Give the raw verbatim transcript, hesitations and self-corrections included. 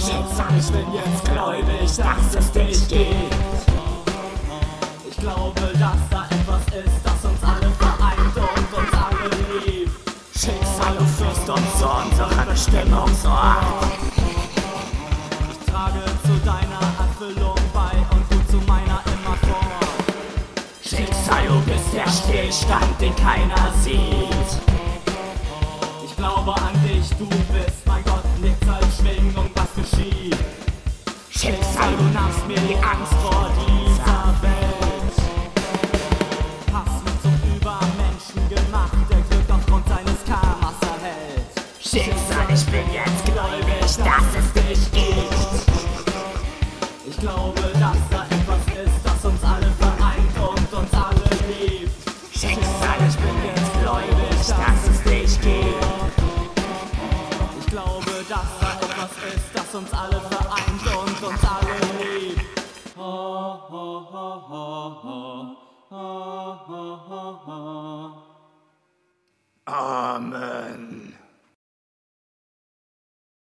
Schicksal, ich bin jetzt gläubig, dass es dich gibt. Ich glaube, dass da etwas ist, das uns alle vereint und uns alle liebt. Schicksal, du führst uns zu unserem Bestimmungsort. Ich trage zu deiner Erfüllung bei und du zu meiner immerfort. Schicksal, du bist der Stillstand, den keiner sieht. Ich glaube an dich, du bist mein Gott, nichts als Schwingung, was geschieht. Schicksal, du nahmst mir die Angst vor dieser Welt. Hast mich zum Übermenschen gemacht, der Glück aufgrund seines Karmas erhält. Schicksal, ich bin jetzt gläubig, dass es dich gibt. Ich glaube, dass da etwas ist, das uns alle vereint und uns alle liebt. Schicksal, ich bin jetzt gläubig, dass es dich gibt. Ich glaube, dass da etwas ist, das uns alle vereint und uns alle liebt. Ha, ha, ha, ha, ha, ha, ha, ha. Amen.